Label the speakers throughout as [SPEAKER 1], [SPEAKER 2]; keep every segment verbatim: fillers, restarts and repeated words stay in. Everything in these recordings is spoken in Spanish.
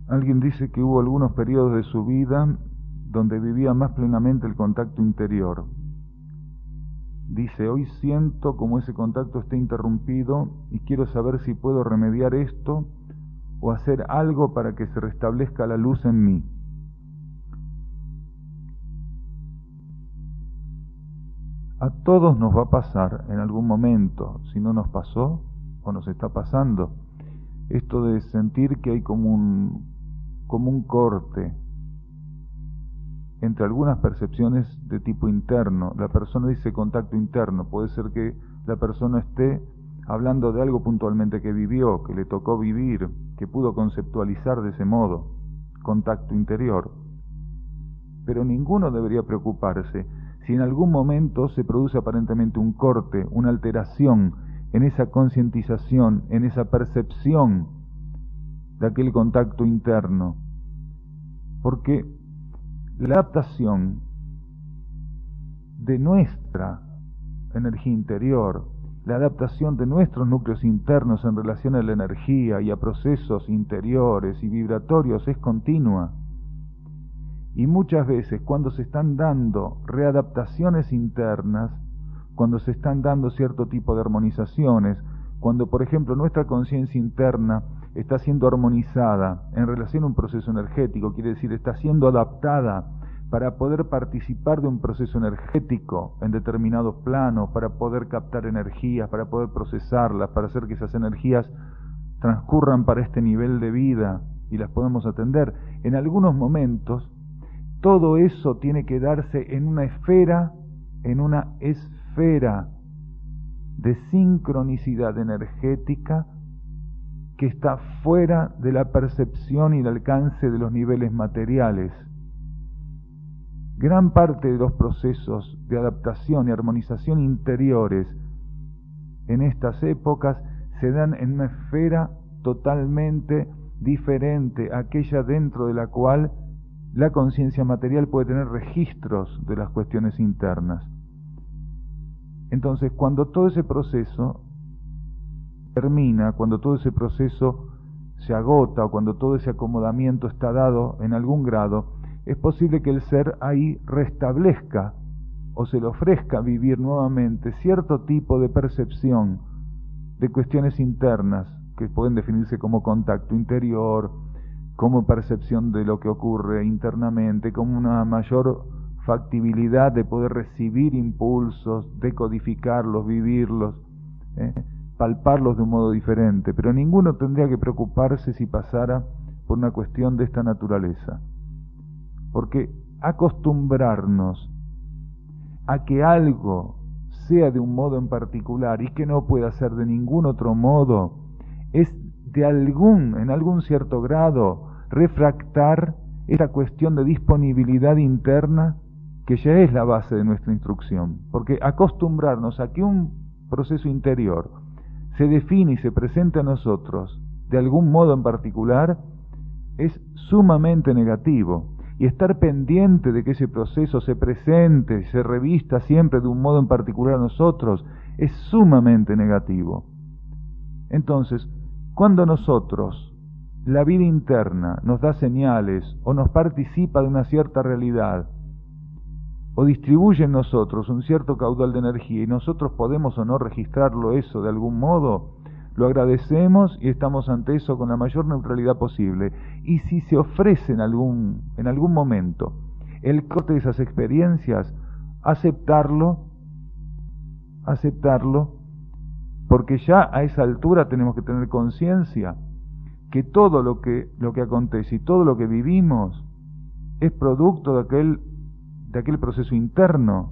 [SPEAKER 1] Alguien dice que hubo algunos periodos de su vida donde vivía más plenamente el contacto interior. Dice, hoy siento como ese contacto está interrumpido y quiero saber si puedo remediar esto o hacer algo para que se restablezca la luz en mí. A todos nos va a pasar en algún momento, si no nos pasó o nos está pasando, esto de sentir que hay como un, como un corte entre algunas percepciones de tipo interno. La persona dice contacto interno, puede ser que la persona esté hablando de algo puntualmente que vivió, que le tocó vivir, que pudo conceptualizar de ese modo, contacto interior. Pero ninguno debería preocuparse si en algún momento se produce aparentemente un corte, una alteración en esa concientización, en esa percepción de aquel contacto interno. Porque la adaptación de nuestra energía interior, la adaptación de nuestros núcleos internos en relación a la energía y a procesos interiores y vibratorios es continua. Y muchas veces cuando se están dando readaptaciones internas, cuando se están dando cierto tipo de armonizaciones, cuando por ejemplo nuestra conciencia interna está siendo armonizada en relación a un proceso energético, quiere decir está siendo adaptada para poder participar de un proceso energético en determinados planos, para poder captar energías, para poder procesarlas, para hacer que esas energías transcurran para este nivel de vida y las podamos atender. En algunos momentos todo eso tiene que darse en una esfera, en una esfera de sincronicidad energética que está fuera de la percepción y el alcance de los niveles materiales. Gran parte de los procesos de adaptación y armonización interiores en estas épocas se dan en una esfera totalmente diferente a aquella dentro de la cual la conciencia material puede tener registros de las cuestiones internas. Entonces, cuando todo ese proceso termina, cuando todo ese proceso se agota o cuando todo ese acomodamiento está dado en algún grado, es posible que el ser ahí restablezca o se le ofrezca vivir nuevamente cierto tipo de percepción de cuestiones internas que pueden definirse como contacto interior, como percepción de lo que ocurre internamente, como una mayor factibilidad de poder recibir impulsos, decodificarlos, vivirlos, ¿eh? palparlos de un modo diferente, pero ninguno tendría que preocuparse si pasara por una cuestión de esta naturaleza, porque acostumbrarnos a que algo sea de un modo en particular y que no pueda ser de ningún otro modo es de algún, en algún cierto grado, refractar esta cuestión de disponibilidad interna que ya es la base de nuestra instrucción, porque acostumbrarnos a que un proceso interior se define y se presenta a nosotros de algún modo en particular es sumamente negativo, y estar pendiente de que ese proceso se presente y se revista siempre de un modo en particular a nosotros es sumamente negativo. Entonces, cuando nosotros, la vida interna, nos da señales o nos participa de una cierta realidad o distribuye en nosotros un cierto caudal de energía y nosotros podemos o no registrarlo eso de algún modo, lo agradecemos y estamos ante eso con la mayor neutralidad posible. Y si se ofrece en algún, en algún momento el corte de esas experiencias, aceptarlo, aceptarlo, porque ya a esa altura tenemos que tener conciencia que todo lo que, lo que acontece y todo lo que vivimos es producto de aquel, de aquel proceso interno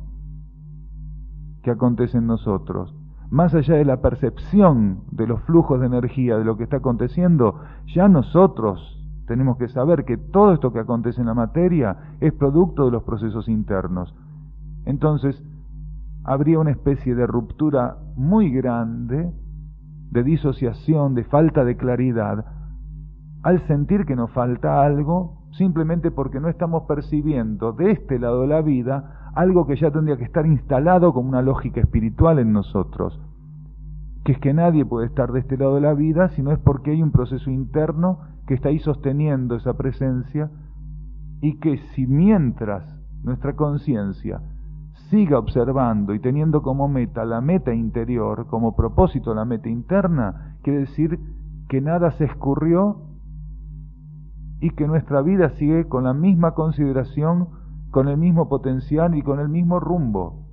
[SPEAKER 1] que acontece en nosotros. Más allá de la percepción de los flujos de energía, de lo que está aconteciendo, ya nosotros tenemos que saber que todo esto que acontece en la materia es producto de los procesos internos. Entonces, habría una especie de ruptura muy grande, de disociación, de falta de claridad, al sentir que nos falta algo, simplemente porque no estamos percibiendo de este lado de la vida algo que ya tendría que estar instalado como una lógica espiritual en nosotros, que es que nadie puede estar de este lado de la vida si no es porque hay un proceso interno que está ahí sosteniendo esa presencia, y que si mientras nuestra conciencia siga observando y teniendo como meta la meta interior, como propósito la meta interna, quiere decir que nada se escurrió y que nuestra vida sigue con la misma consideración, con el mismo potencial y con el mismo rumbo,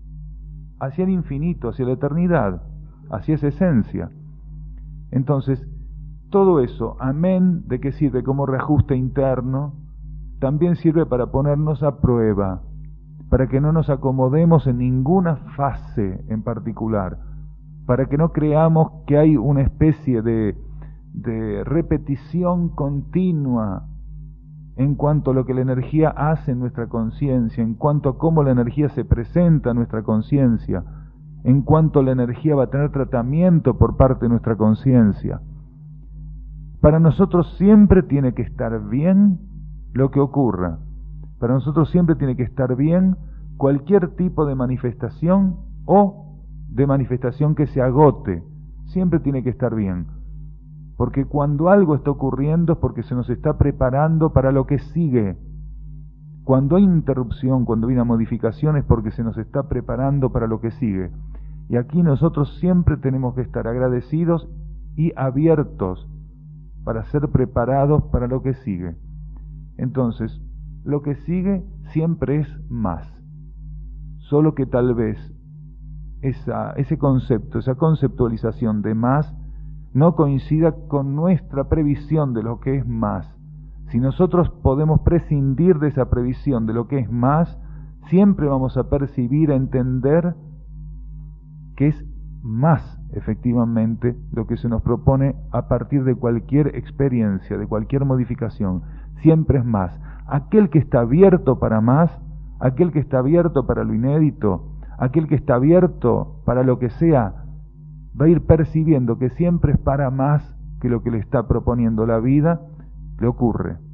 [SPEAKER 1] hacia el infinito, hacia la eternidad, hacia esa esencia. Entonces, todo eso, amén de que sirve como reajuste interno, también sirve para ponernos a prueba, para que no nos acomodemos en ninguna fase en particular, para que no creamos que hay una especie de, de repetición continua en cuanto a lo que la energía hace en nuestra conciencia, en cuanto a cómo la energía se presenta a nuestra conciencia, en cuanto la energía va a tener tratamiento por parte de nuestra conciencia. Para nosotros siempre tiene que estar bien lo que ocurra. Para nosotros siempre tiene que estar bien cualquier tipo de manifestación o de manifestación que se agote. Siempre tiene que estar bien. Porque cuando algo está ocurriendo es porque se nos está preparando para lo que sigue. Cuando hay interrupción, cuando hay una modificación, es porque se nos está preparando para lo que sigue. Y aquí nosotros siempre tenemos que estar agradecidos y abiertos para ser preparados para lo que sigue. Entonces, lo que sigue siempre es más. Solo que tal vez esa, ese concepto, esa conceptualización de más, no coincida con nuestra previsión de lo que es más. Si nosotros podemos prescindir de esa previsión de lo que es más, siempre vamos a percibir, a entender que es más efectivamente lo que se nos propone a partir de cualquier experiencia, de cualquier modificación. Siempre es más. Aquel que está abierto para más, aquel que está abierto para lo inédito, aquel que está abierto para lo que sea, va a ir percibiendo que siempre es para más que lo que le está proponiendo la vida, le ocurre.